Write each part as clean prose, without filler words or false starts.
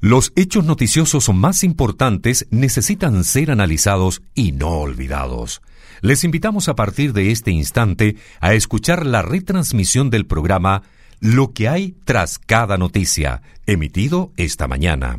Los hechos noticiosos más importantes necesitan ser analizados y no olvidados. Les invitamos a partir de este instante a escuchar la retransmisión del programa Lo que hay tras cada noticia, emitido esta mañana.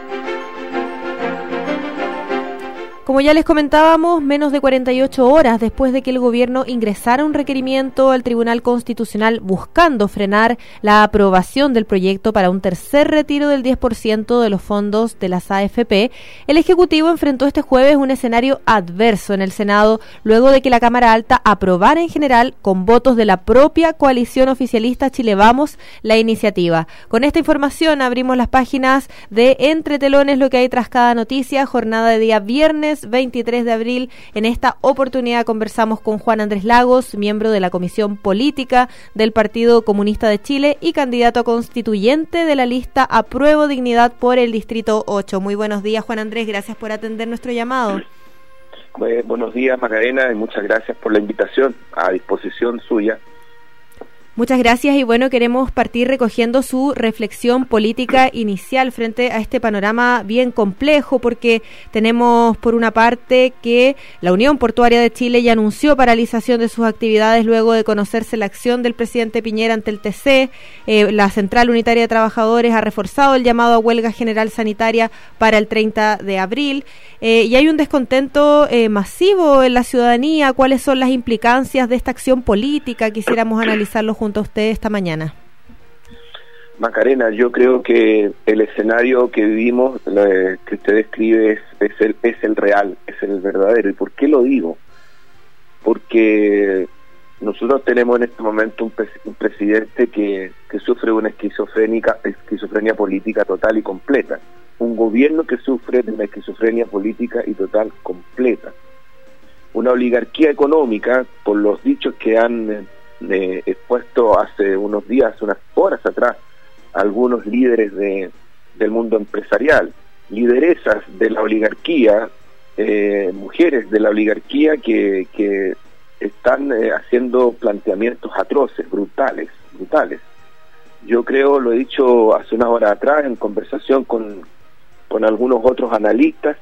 Como ya les comentábamos, menos de 48 horas después de que el gobierno ingresara un requerimiento al Tribunal Constitucional buscando frenar la aprobación del proyecto para un tercer retiro del 10% de los fondos de las AFP, el Ejecutivo enfrentó este jueves un escenario adverso en el Senado luego de que la Cámara Alta aprobara en general con votos de la propia coalición oficialista Chile Vamos la iniciativa. Con esta información abrimos las páginas de Entre Telones, lo que hay tras cada noticia, jornada de día viernes 23 de abril. En esta oportunidad conversamos con Juan Andrés Lagos, miembro de la Comisión Política del Partido Comunista de Chile y candidato a constituyente de la lista Apruebo Dignidad por el Distrito 8. Muy buenos días, Juan Andrés, gracias por atender nuestro llamado. Buenos días, Macarena, y muchas gracias por la invitación, a disposición suya. Muchas gracias y bueno, queremos partir recogiendo su reflexión política inicial frente a este panorama bien complejo, porque tenemos por una parte que la Unión Portuaria de Chile ya anunció paralización de sus actividades luego de conocerse la acción del presidente Piñera ante el TC. La Central Unitaria de Trabajadores ha reforzado el llamado a huelga general sanitaria para el 30 de abril y hay un descontento masivo en la ciudadanía. ¿Cuáles son las implicancias de esta acción política? Quisiéramos analizarlo junto a usted esta mañana. Macarena, yo creo que el escenario que vivimos, que usted describe, es el real, es el verdadero. ¿Y por qué lo digo? Porque nosotros tenemos en este momento un presidente que sufre una esquizofrenia política total y completa. Un gobierno que sufre de una esquizofrenia política y total completa. Una oligarquía económica, por los dichos que han expuesto hace unos días, unas horas atrás, algunos líderes del mundo empresarial, lideresas de la oligarquía, mujeres de la oligarquía que están haciendo planteamientos atroces, brutales. Yo creo, lo he dicho hace unas horas atrás en conversación con algunos otros analistas,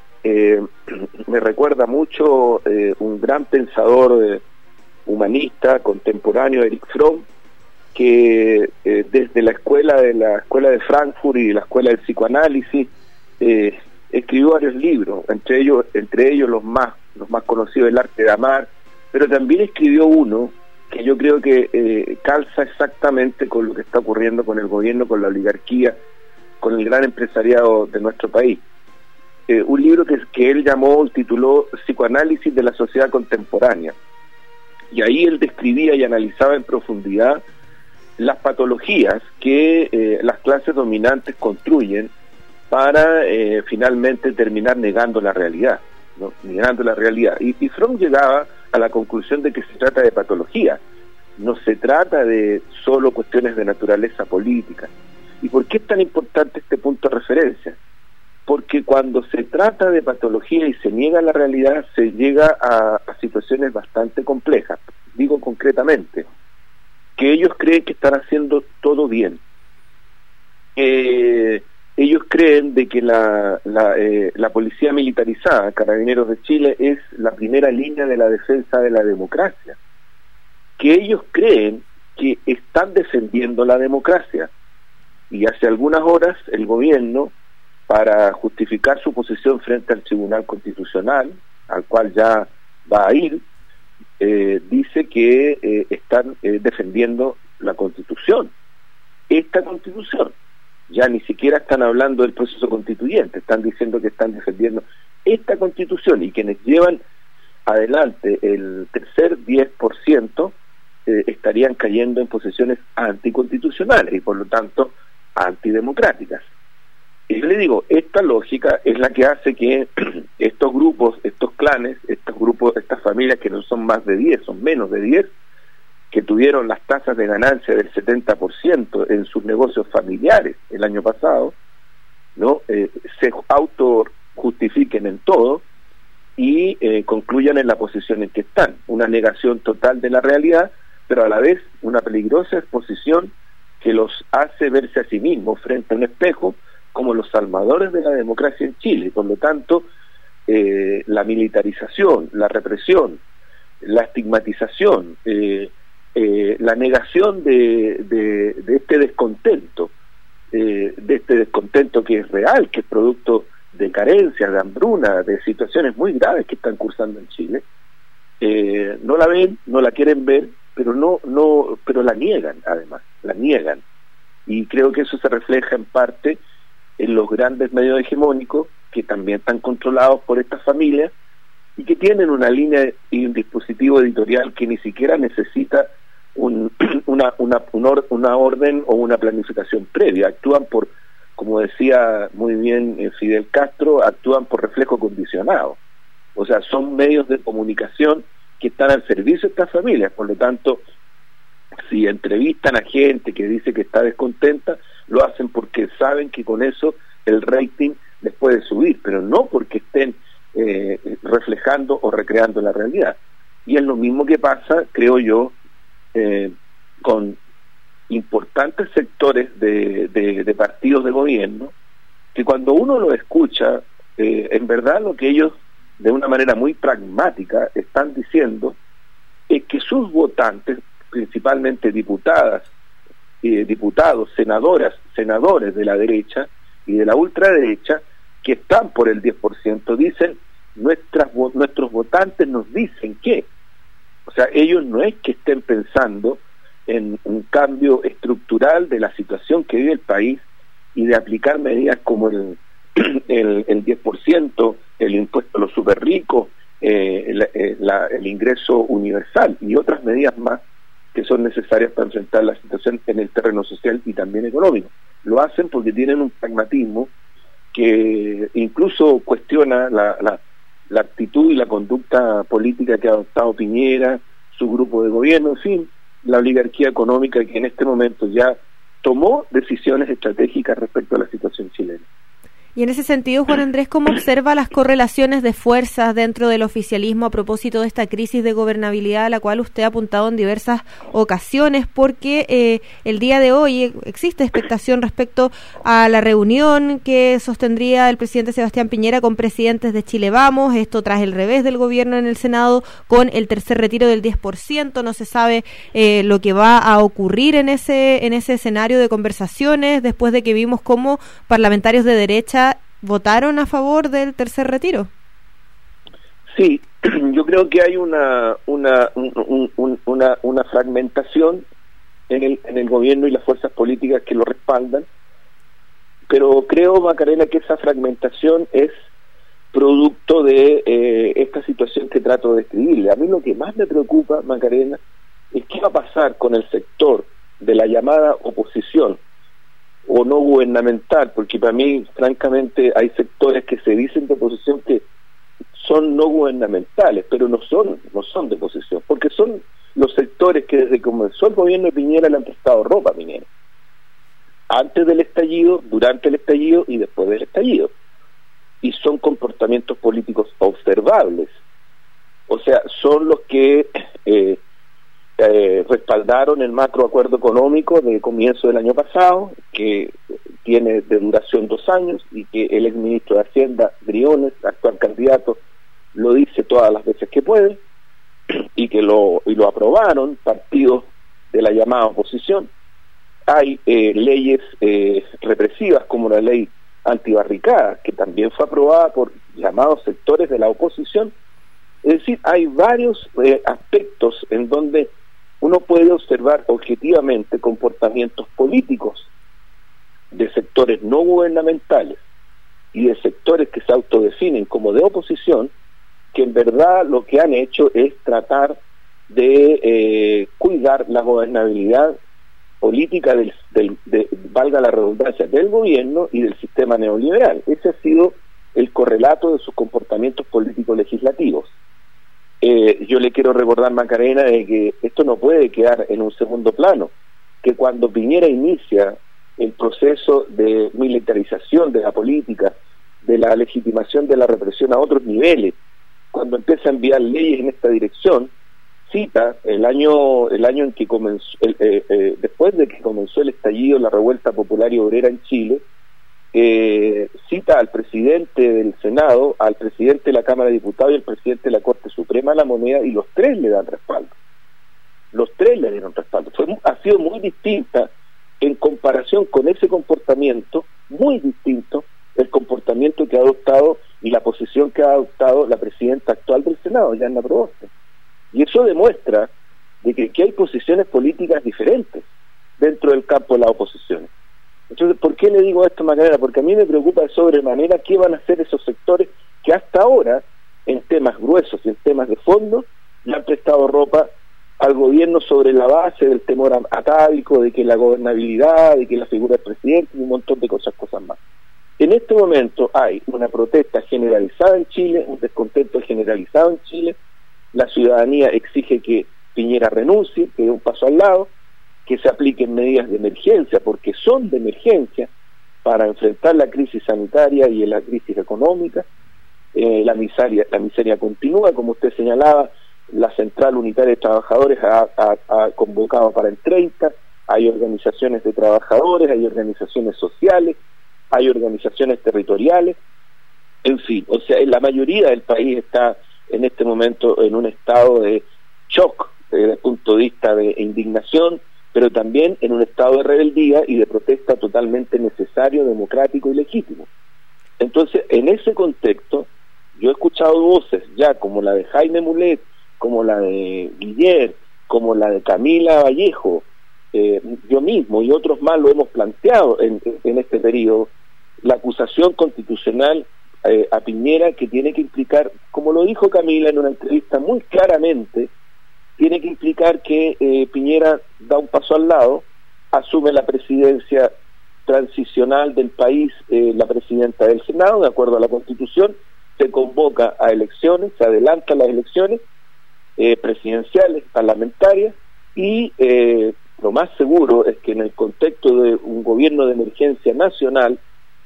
me recuerda mucho un gran pensador humanista contemporáneo, Erich Fromm, que desde la escuela de Frankfurt y la escuela del psicoanálisis escribió varios libros, entre ellos los más conocidos, El arte de amar, pero también escribió uno que yo creo que calza exactamente con lo que está ocurriendo con el gobierno, con la oligarquía, con el gran empresariado de nuestro país. Un libro que él tituló Psicoanálisis de la sociedad contemporánea. Y ahí él describía y analizaba en profundidad las patologías que las clases dominantes construyen para finalmente terminar negando la realidad, ¿no? Negando la realidad. Y Fromm llegaba a la conclusión de que se trata de patología, no se trata de solo cuestiones de naturaleza política. ¿Y por qué es tan importante este punto de referencia? Porque cuando se trata de patología y se niega la realidad, se llega a situaciones bastante complejas. Digo concretamente, que ellos creen que están haciendo todo bien. Ellos creen de que la policía militarizada, Carabineros de Chile, es la primera línea de la defensa de la democracia. Que ellos creen que están defendiendo la democracia. Y hace algunas horas el gobierno, para justificar su posición frente al Tribunal Constitucional, al cual ya va a ir, dice que están defendiendo la Constitución. Esta Constitución. Ya ni siquiera están hablando del proceso constituyente, están diciendo que están defendiendo esta Constitución, y quienes llevan adelante el tercer 10% estarían cayendo en posiciones anticonstitucionales y por lo tanto antidemocráticas. Y yo le digo, esta lógica es la que hace que estos grupos, estos clanes, estas familias que no son más de 10, son menos de 10, que tuvieron las tasas de ganancia del 70% en sus negocios familiares el año pasado, ¿no? Se autojustifiquen en todo y concluyan en la posición en que están, una negación total de la realidad, pero a la vez una peligrosa exposición que los hace verse a sí mismos frente a un espejo como los salvadores de la democracia en Chile. Por lo tanto, la militarización, la represión, la estigmatización, la negación de este descontento, que es real, que es producto de carencias, de hambruna, de situaciones muy graves que están cursando en Chile, no la ven, no la quieren ver, pero la niegan, además, la niegan. Y creo que eso se refleja en parte en los grandes medios hegemónicos, que también están controlados por estas familias y que tienen una línea y un dispositivo editorial que ni siquiera necesita una orden o una planificación previa. Actúan por, como decía muy bien Fidel Castro, actúan por reflejo condicionado. O sea, son medios de comunicación que están al servicio de estas familias. Por lo tanto, si entrevistan a gente que dice que está descontenta, lo hacen porque saben que con eso el rating les puede subir, pero no porque estén reflejando o recreando la realidad. Y es lo mismo que pasa, creo yo, con importantes sectores de partidos de gobierno, que cuando uno lo escucha, en verdad lo que ellos, de una manera muy pragmática, están diciendo es que sus votantes, principalmente diputadas, diputados, senadores de la derecha y de la ultraderecha, que están por el 10%, dicen, nuestros votantes nos dicen que, o sea, ellos no es que estén pensando en un cambio estructural de la situación que vive el país y de aplicar medidas como el 10%, el impuesto a los super ricos, el ingreso universal y otras medidas más que son necesarias para enfrentar la situación en el terreno social y también económico. Lo hacen porque tienen un pragmatismo que incluso cuestiona la actitud y la conducta política que ha adoptado Piñera, su grupo de gobierno, en fin, la oligarquía económica que en este momento ya tomó decisiones estratégicas respecto a la situación chilena. Y en ese sentido, Juan Andrés, ¿cómo observa las correlaciones de fuerzas dentro del oficialismo a propósito de esta crisis de gobernabilidad a la cual usted ha apuntado en diversas ocasiones? Porque el día de hoy existe expectación respecto a la reunión que sostendría el presidente Sebastián Piñera con presidentes de Chile Vamos, esto tras el revés del gobierno en el Senado con el tercer retiro del 10%, no se sabe lo que va a ocurrir en ese escenario de conversaciones después de que vimos cómo parlamentarios de derecha votaron a favor del tercer retiro. Sí, yo creo que hay una fragmentación en el gobierno y las fuerzas políticas que lo respaldan, pero creo, Macarena, que esa fragmentación es producto de esta situación que trato de describirle. A mí lo que más me preocupa, Macarena, es qué va a pasar con el sector de la llamada oposición o no gubernamental, porque para mí, francamente, hay sectores que se dicen de oposición que son no gubernamentales, pero no son de oposición, porque son los sectores que desde que comenzó el gobierno de Piñera le han prestado ropa a Piñera, antes del estallido, durante el estallido y después del estallido, y son comportamientos políticos observables, o sea, son los que respaldaron el macroacuerdo económico de comienzo del año pasado, que tiene de duración 2 años y que el exministro de Hacienda, Briones, actual candidato, lo dice todas las veces que puede, y que lo aprobaron partidos de la llamada oposición. Hay leyes represivas como la ley antibarricadas, que también fue aprobada por llamados sectores de la oposición. Es decir, hay varios aspectos en donde uno puede observar objetivamente comportamientos políticos de sectores no gubernamentales y de sectores que se autodefinen como de oposición, que en verdad lo que han hecho es tratar de cuidar la gobernabilidad política valga la redundancia, del gobierno y del sistema neoliberal. Ese ha sido el correlato de sus comportamientos políticos legislativos. Yo le quiero recordar, Macarena, de que esto no puede quedar en un segundo plano, que cuando Piñera inicia el proceso de militarización de la política, de la legitimación de la represión a otros niveles, cuando empieza a enviar leyes en esta dirección, cita el año en que comenzó, después de que comenzó el estallido, la revuelta popular y obrera en Chile, cita al presidente del Senado, al presidente de la Cámara de Diputados y al presidente de la Corte Suprema de la Moneda, y los tres le dan respaldo. Los tres le dieron respaldo. Ha sido muy distinta en comparación con ese comportamiento, muy distinto el comportamiento que ha adoptado y la posición que ha adoptado la presidenta actual del Senado, Yanna Proboste. Y eso demuestra de que aquí hay posiciones políticas diferentes dentro del campo de la oposición. Entonces, ¿por qué le digo esto, Macarena? Porque a mí me preocupa de sobremanera qué van a hacer esos sectores que hasta ahora, en temas gruesos y en temas de fondo, le han prestado ropa al gobierno sobre la base del temor atávico, de que la gobernabilidad, de que la figura del presidente y un montón de cosas más. En este momento hay una protesta generalizada en Chile, un descontento generalizado en Chile. La ciudadanía exige que Piñera renuncie, que dé un paso al lado, que se apliquen medidas de emergencia, porque son de emergencia, para enfrentar la crisis sanitaria y la crisis económica. La miseria continúa, como usted señalaba. La Central Unitaria de Trabajadores ha convocado para el 30, hay organizaciones de trabajadores, hay organizaciones sociales, hay organizaciones territoriales, en fin, o sea, la mayoría del país está en este momento en un estado de shock desde el punto de vista de indignación, pero también en un estado de rebeldía y de protesta totalmente necesario, democrático y legítimo. Entonces, en ese contexto, yo he escuchado voces ya como la de Jaime Mulet, como la de Guiller, como la de Camila Vallejo, yo mismo y otros más lo hemos planteado en este periodo, la acusación constitucional a Piñera, que tiene que implicar, como lo dijo Camila en una entrevista muy claramente, tiene que implicar que Piñera da un paso al lado, asume la presidencia transicional del país, la presidenta del Senado, de acuerdo a la Constitución, se convoca a elecciones, se adelanta las elecciones presidenciales, parlamentarias, y lo más seguro es que en el contexto de un gobierno de emergencia nacional,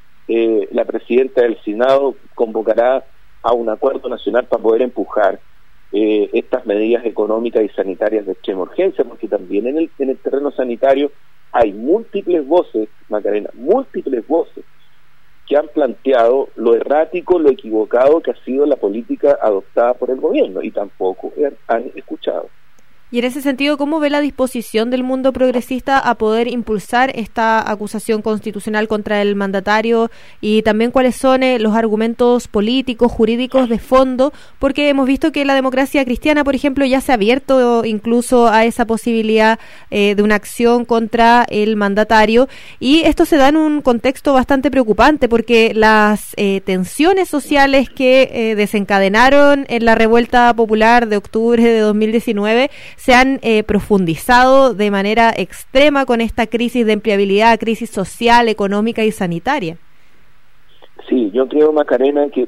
la presidenta del Senado convocará a un acuerdo nacional para poder empujar estas medidas económicas y sanitarias de extrema urgencia, porque también en el terreno sanitario hay múltiples voces, Macarena, múltiples voces que han planteado lo errático, lo equivocado que ha sido la política adoptada por el gobierno, y tampoco han escuchado. Y en ese sentido, ¿cómo ve la disposición del mundo progresista a poder impulsar esta acusación constitucional contra el mandatario, y también cuáles son los argumentos políticos, jurídicos de fondo? Porque hemos visto que la democracia cristiana, por ejemplo, ya se ha abierto incluso a esa posibilidad de una acción contra el mandatario, y esto se da en un contexto bastante preocupante, porque las tensiones sociales que desencadenaron en la revuelta popular de octubre de 2019 se han profundizado de manera extrema con esta crisis de empleabilidad, crisis social, económica y sanitaria. Sí, yo creo, Macarena, que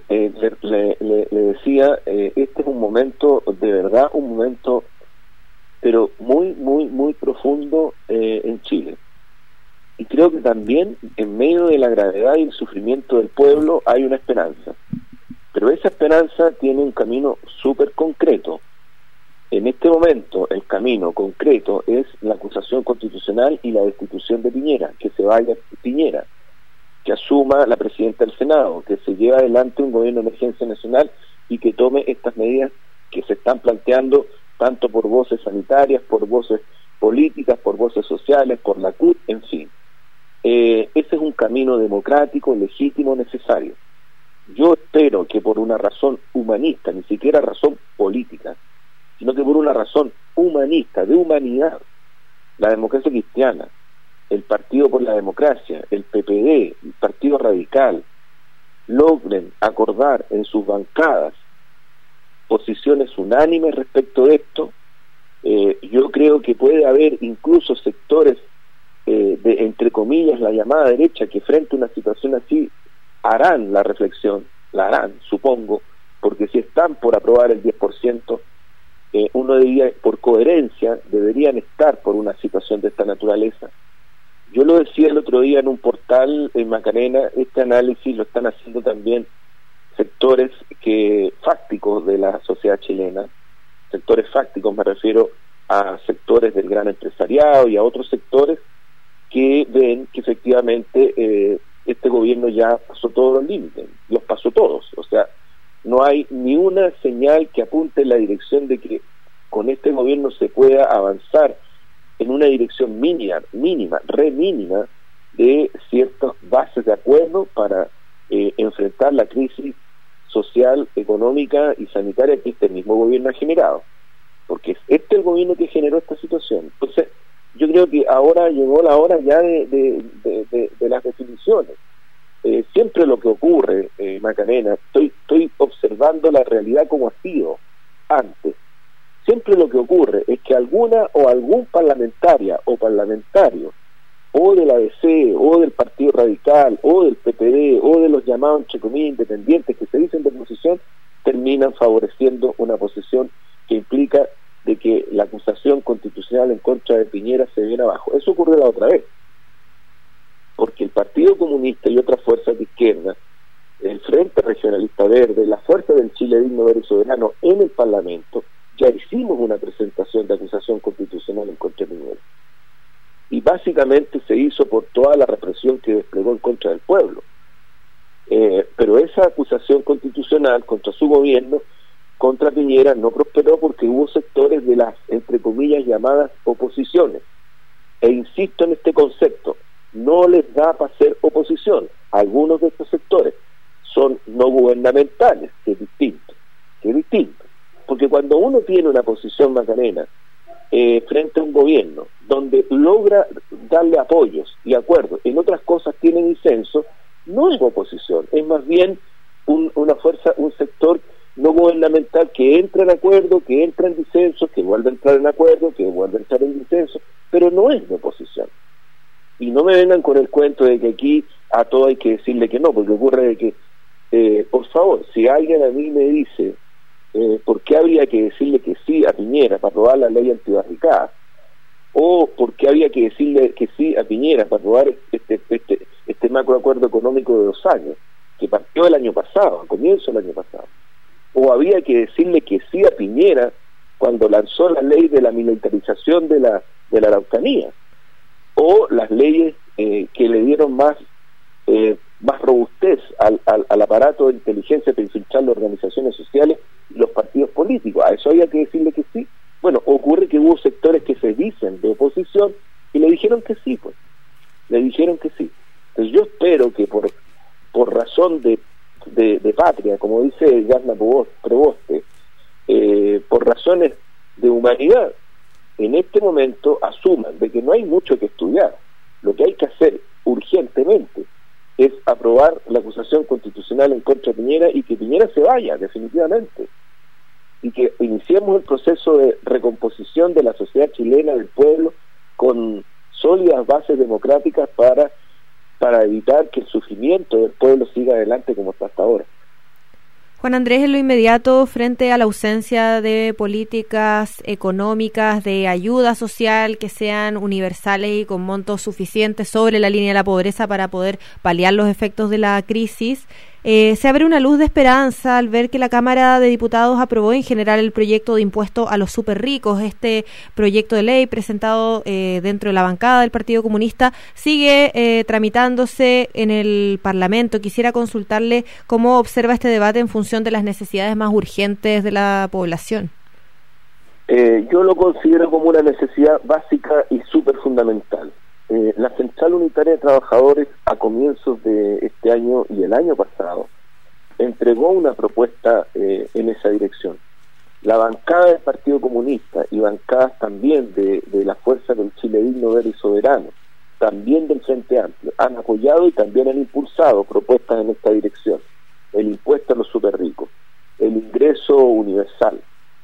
le decía, este es un momento, de verdad, un momento, pero muy profundo en Chile. Y creo que también, en medio de la gravedad y el sufrimiento del pueblo, hay una esperanza. Pero esa esperanza tiene un camino súper concreto. En este momento, el camino concreto es la acusación constitucional y la destitución de Piñera, que se vaya Piñera, que asuma la presidenta del Senado, que se lleve adelante un gobierno de emergencia nacional y que tome estas medidas que se están planteando tanto por voces sanitarias, por voces políticas, por voces sociales, por la CUT, en fin. Ese es un camino democrático, legítimo, necesario. Yo espero que por una razón humanista, ni siquiera razón política, sino que por una razón humanista, de humanidad, la democracia cristiana, el Partido por la Democracia, el PPD, el Partido Radical, logren acordar en sus bancadas posiciones unánimes respecto de esto. Yo creo que puede haber incluso sectores de, entre comillas, la llamada derecha, que frente a una situación así harán la reflexión, la harán, supongo, porque si están por aprobar el 10%, uno diría, por coherencia, deberían estar por una situación de esta naturaleza. Yo lo decía el otro día en un portal en Macarena, este análisis lo están haciendo también sectores fácticos de la sociedad chilena. Sectores fácticos, me refiero a sectores del gran empresariado y a otros sectores que ven que efectivamente este gobierno ya pasó todos los límites, los pasó todos. O sea, no hay ni una señal que apunte en la dirección de que con este gobierno se pueda avanzar en una dirección mínima, re mínima, de ciertas bases de acuerdo para enfrentar la crisis social, económica y sanitaria que este mismo gobierno ha generado. Porque es el gobierno que generó esta situación. Entonces, yo creo que ahora llegó la hora ya de las definiciones. Siempre lo que ocurre, Macarena, estoy observando la realidad como ha sido antes. Siempre lo que ocurre es que alguna o algún parlamentaria o parlamentario, o del ABC, o del Partido Radical, o del PPD, o de los llamados, entre comillas, independientes que se dicen de oposición, terminan favoreciendo una posición que implica de que la acusación constitucional en contra de Piñera se viene abajo. Eso ocurrió la otra vez, porque el Partido Comunista y otras fuerzas de izquierda, el Frente Regionalista Verde, la fuerza del Chile Digno, Verde y Soberano en el Parlamento, ya hicimos una presentación de acusación constitucional en contra de Piñera. Y básicamente se hizo por toda la represión que desplegó en contra del pueblo. Pero esa acusación constitucional contra su gobierno, contra Piñera, no prosperó porque hubo sectores de las, entre comillas, llamadas oposiciones. E insisto en este concepto, no les da para ser oposición. Algunos de estos sectores son no gubernamentales, que es distinto. Porque cuando uno tiene una posición, Macarena, frente a un gobierno, donde logra darle apoyos y acuerdos, en otras cosas tiene disenso, no es oposición, es más bien una fuerza, un sector no gubernamental que entra en acuerdo, que entra en disenso, que vuelve a entrar en acuerdo, que vuelve a entrar en disenso, pero no es de oposición. Y no me vengan con el cuento de que aquí a todo hay que decirle que no, porque ocurre de que, por favor, si alguien a mí me dice ¿por qué habría que decirle que sí a Piñera para aprobar la ley antibarricada? ¿O por qué había que decirle que sí a Piñera para aprobar este macroacuerdo económico de 2 años, que partió el año pasado, a comienzo del año pasado? ¿O había que decirle que sí a Piñera cuando lanzó la ley de la militarización de la Araucanía? ¿O las leyes que le dieron más robustez al aparato de inteligencia para infiltrar las organizaciones sociales y los partidos políticos? A eso había que decirle que sí. Bueno, ocurre que hubo sectores que se dicen de oposición y le dijeron que sí, pues. Le dijeron que sí. Entonces yo espero que por razón de patria, como dice Yarna Proboste, por razones de humanidad, en este momento asuman de que no hay mucho que estudiar. Lo que hay que hacer urgentemente es aprobar la acusación constitucional en contra de Piñera y que Piñera se vaya definitivamente y que iniciemos el proceso de recomposición de la sociedad chilena, del pueblo, con sólidas bases democráticas para evitar que el sufrimiento del pueblo siga adelante como está hasta ahora. Juan Andrés, en lo inmediato, frente a la ausencia de políticas económicas de ayuda social que sean universales y con montos suficientes sobre la línea de la pobreza para poder paliar los efectos de la crisis, se abre una luz de esperanza al ver que la Cámara de Diputados aprobó en general el proyecto de impuesto a los súper ricos. Este proyecto de ley presentado dentro de la bancada del Partido Comunista sigue tramitándose en el Parlamento. Quisiera consultarle cómo observa este debate en función de las necesidades más urgentes de la población. Yo lo considero como una necesidad básica y súper fundamental. La Central Unitaria de Trabajadores a comienzos de este año y el año pasado entregó una propuesta en esa dirección. La bancada del Partido Comunista y bancadas también de la fuerza del Chile Digno, Verde y Soberano, también del Frente Amplio, han apoyado y también han impulsado propuestas en esta dirección. El impuesto a los super ricos, el ingreso universal,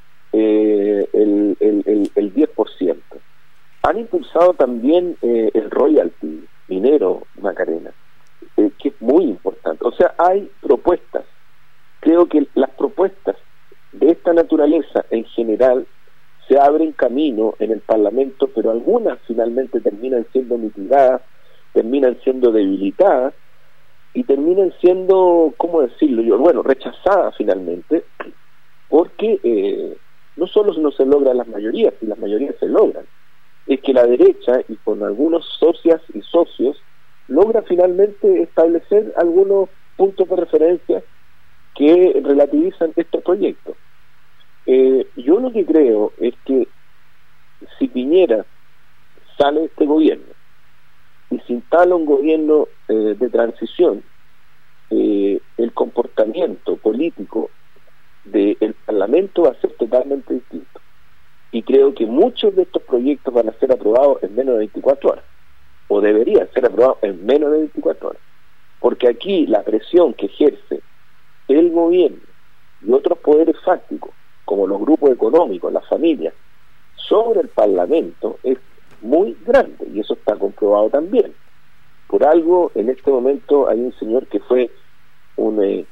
el 10%. Han impulsado también el royalty minero, Macarena, que es muy importante. O sea, hay propuestas. Creo que las propuestas de esta naturaleza en general se abren camino en el Parlamento, pero algunas finalmente terminan siendo mitigadas, terminan siendo debilitadas y terminan siendo, ¿cómo decirlo yo? Bueno, rechazadas finalmente, porque no solo no se logran las mayorías, y las mayorías se logran, es que la derecha, y con algunos socias y socios, logra finalmente establecer algunos puntos de referencia que relativizan estos proyectos. Yo lo que creo es que si Piñera sale de este gobierno y se instala un gobierno de transición, el comportamiento político del Parlamento va a ser totalmente distinto. Y creo que muchos de estos proyectos van a ser aprobados en menos de 24 horas, o deberían ser aprobados en menos de 24 horas. Porque aquí la presión que ejerce el gobierno y otros poderes fácticos, como los grupos económicos, las familias, sobre el Parlamento es muy grande, y eso está comprobado también. Por algo, en este momento hay un señor que fue un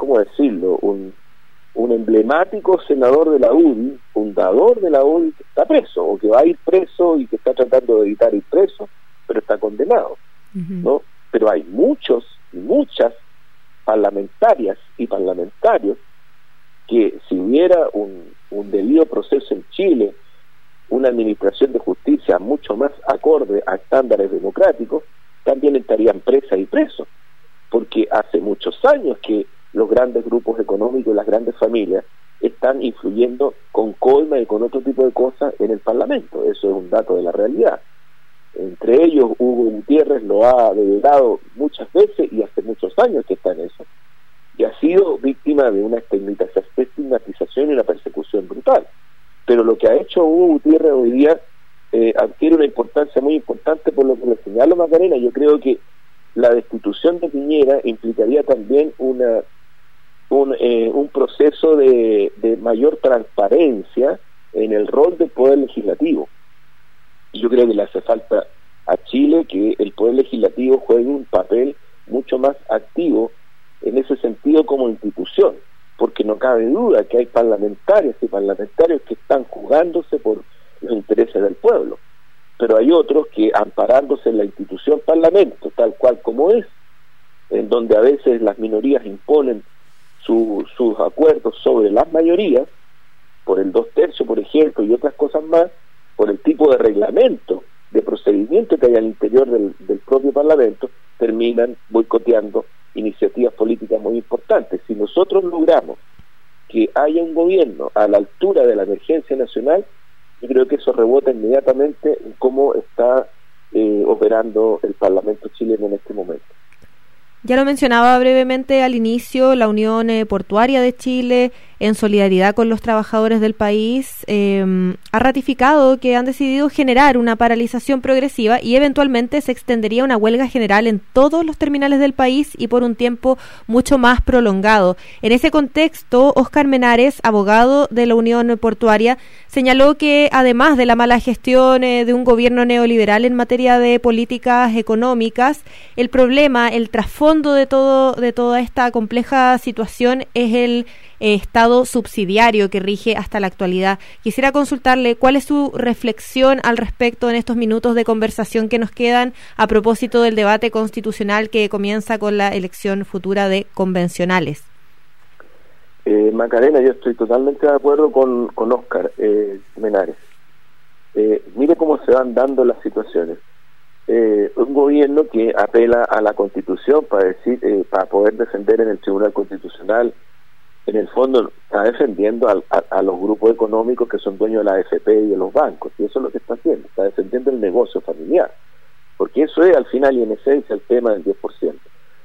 emblemático senador de la UDI, fundador de la UDI, que está preso, o que va a ir preso y que está tratando de evitar ir preso, pero está condenado, ¿no? Pero hay muchas parlamentarias y parlamentarios que, si hubiera un debido proceso en Chile, una administración de justicia mucho más acorde a estándares democráticos, también estarían presas y presos, porque hace muchos años que los grandes grupos económicos y las grandes familias están influyendo con coima y con otro tipo de cosas en el Parlamento. Eso es un dato de la realidad. Entre ellos, Hugo Gutiérrez lo ha develado muchas veces y hace muchos años que está en eso, y ha sido víctima de una estigmatización y una persecución brutal. Pero lo que ha hecho Hugo Gutiérrez hoy día adquiere una importancia muy importante, por lo que le señalo, Macarena. Yo creo que la destitución de Piñera implicaría también un proceso de mayor transparencia en el rol del Poder Legislativo. Y yo creo que le hace falta a Chile que el Poder Legislativo juegue un papel mucho más activo en ese sentido como institución, porque no cabe duda que hay parlamentarias y parlamentarios que están jugándose por los intereses del pueblo, pero hay otros que, amparándose en la institución Parlamento, tal cual como es, en donde a veces las minorías imponen sus acuerdos sobre las mayorías, por el 2/3, por ejemplo, y otras cosas más, por el tipo de reglamento, de procedimiento que hay al interior del propio Parlamento, terminan boicoteando iniciativas políticas muy importantes. Si nosotros logramos que haya un gobierno a la altura de la emergencia nacional, yo creo que eso rebota inmediatamente en cómo está operando el Parlamento chileno en este momento. Ya lo mencionaba brevemente al inicio, la Unión Portuaria de Chile, en solidaridad con los trabajadores del país, ha ratificado que han decidido generar una paralización progresiva y eventualmente se extendería una huelga general en todos los terminales del país y por un tiempo mucho más prolongado. En ese contexto, Óscar Menares, abogado de la Unión Portuaria, señaló que además de la mala gestión de un gobierno neoliberal en materia de políticas económicas, el problema, el trasfondo de toda esta compleja situación es el Estado subsidiario que rige hasta la actualidad. Quisiera consultarle cuál es su reflexión al respecto en estos minutos de conversación que nos quedan a propósito del debate constitucional que comienza con la elección futura de convencionales. Macarena, yo estoy totalmente de acuerdo con Óscar Menares. Mire cómo se van dando las situaciones. Un gobierno que apela a la Constitución para poder defender en el Tribunal Constitucional, en el fondo está defendiendo a los grupos económicos que son dueños de la AFP y de los bancos, y eso es lo que está haciendo, está defendiendo el negocio familiar, porque eso es al final y en esencia el tema del 10%,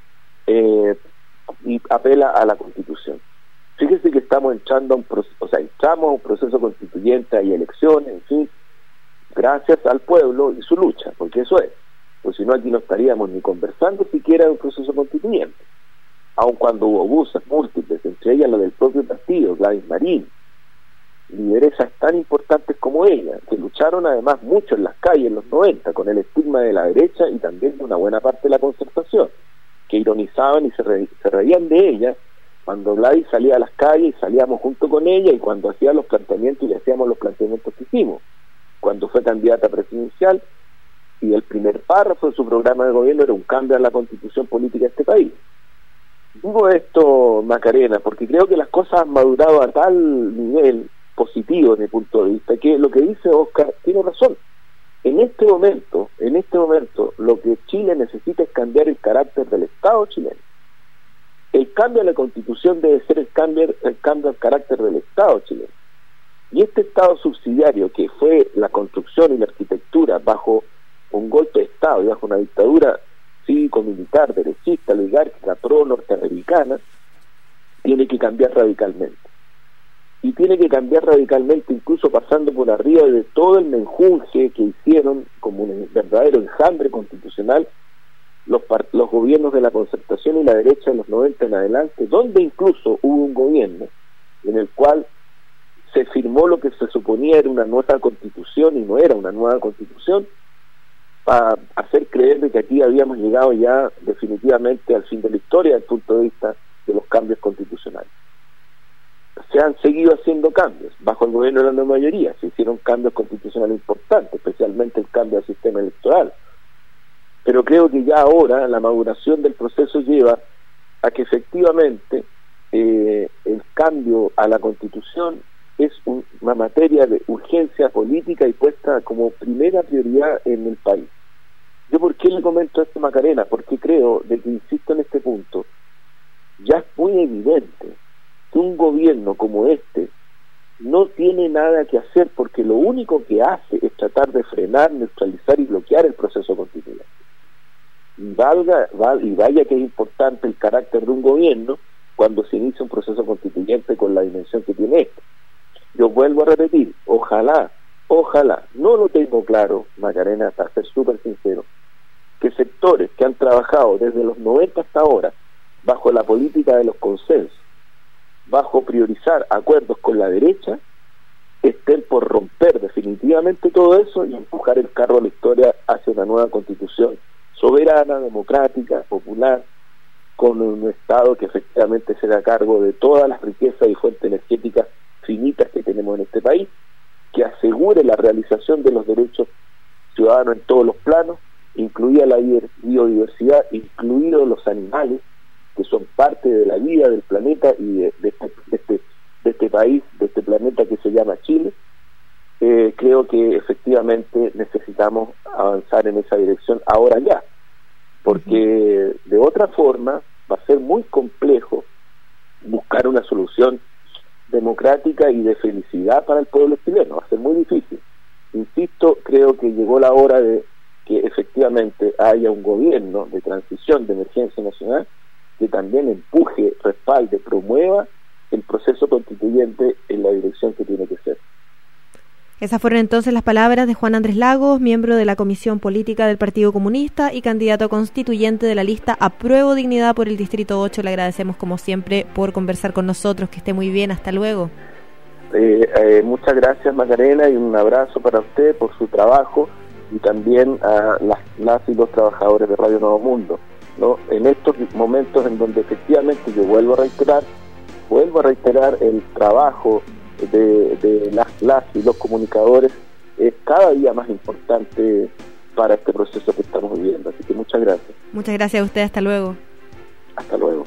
y apela a la Constitución. Fíjese que estamos entrando a un proceso constituyente, hay elecciones, en fin, gracias al pueblo y su lucha, porque eso es, pues si no aquí no estaríamos ni conversando siquiera de un proceso constituyente, aun cuando hubo busas múltiples, entre ellas la del propio partido, Gladys Marín, lideresas tan importantes como ella, que lucharon además mucho en las calles en los 90 con el estigma de la derecha y también de una buena parte de la Concertación, que ironizaban y se reían de ella cuando Gladys salía a las calles y salíamos junto con ella, y cuando hacía los planteamientos y le hacíamos los planteamientos que hicimos, cuando fue candidata presidencial, y el primer párrafo de su programa de gobierno era un cambio a la constitución política de este país. Digo esto, Macarena, porque creo que las cosas han madurado a tal nivel positivo, desde mi punto de vista, que lo que dice Óscar tiene razón. En este momento, lo que Chile necesita es cambiar el carácter del Estado chileno. El cambio a la Constitución debe ser el cambio al carácter del Estado chileno. Y este Estado subsidiario, que fue la construcción y la arquitectura bajo un golpe de Estado y bajo una dictadura cívico-militar, derechista, oligárquica, pro-norteamericana, tiene que cambiar radicalmente. Y tiene que cambiar radicalmente, incluso pasando por arriba de todo el menjunje que hicieron como un verdadero enjambre constitucional los gobiernos de la Concertación y la derecha en los 90 en adelante, donde incluso hubo un gobierno en el cual se firmó lo que se suponía era una nueva constitución y no era una nueva constitución, para hacer creer de que aquí habíamos llegado ya definitivamente al fin de la historia desde el punto de vista de los cambios constitucionales. Se han seguido haciendo cambios, bajo el gobierno de la nueva mayoría, se hicieron cambios constitucionales importantes, especialmente el cambio del sistema electoral. Pero creo que ya ahora la maduración del proceso lleva a que efectivamente el cambio a la Constitución es una materia de urgencia política y puesta como primera prioridad en el país. ¿Yo por qué le comento esto a Macarena? Porque creo, de que insisto en este punto, ya es muy evidente que un gobierno como este no tiene nada que hacer, porque lo único que hace es tratar de frenar, neutralizar y bloquear el proceso constituyente. Y vaya que es importante el carácter de un gobierno cuando se inicia un proceso constituyente con la dimensión que tiene este. Yo vuelvo a repetir, ojalá, no lo tengo claro, Macarena, para ser súper sincero, que sectores que han trabajado desde los 90 hasta ahora, bajo la política de los consensos, bajo priorizar acuerdos con la derecha, estén por romper definitivamente todo eso y empujar el carro de la historia hacia una nueva constitución soberana, democrática, popular, con un Estado que efectivamente se haga cargo de todas las riquezas y fuentes energéticas finitas que tenemos en este país, que asegure la realización de los derechos ciudadanos en todos los planos, incluida la biodiversidad, incluidos los animales, que son parte de la vida del planeta y de este país, de este planeta que se llama Chile. Creo que efectivamente necesitamos avanzar en esa dirección ahora ya, porque de otra forma va a ser muy complejo buscar una solución democrática y de felicidad para el pueblo chileno, va a ser muy difícil. Insisto, creo que llegó la hora de que efectivamente haya un gobierno de transición, de emergencia nacional, que también empuje, respalde, promueva el proceso constituyente en la dirección que tiene que ser. Esas fueron entonces las palabras de Juan Andrés Lagos, miembro de la Comisión Política del Partido Comunista y candidato constituyente de la lista Apruebo Dignidad por el Distrito 8. Le agradecemos como siempre por conversar con nosotros, que esté muy bien, hasta luego. Muchas gracias, Macarena, y un abrazo para usted por su trabajo y también a las y los trabajadores de Radio Nuevo Mundo, ¿no? En estos momentos en donde efectivamente yo vuelvo a reiterar el trabajo de las y los comunicadores es cada día más importante para este proceso que estamos viviendo. Así que muchas gracias. Muchas gracias a usted, hasta luego. Hasta luego.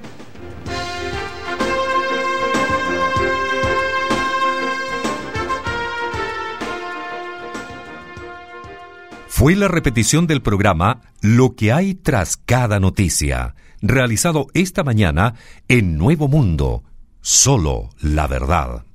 Fue la repetición del programa Lo que hay tras cada noticia, realizado esta mañana en Nuevo Mundo, solo la verdad.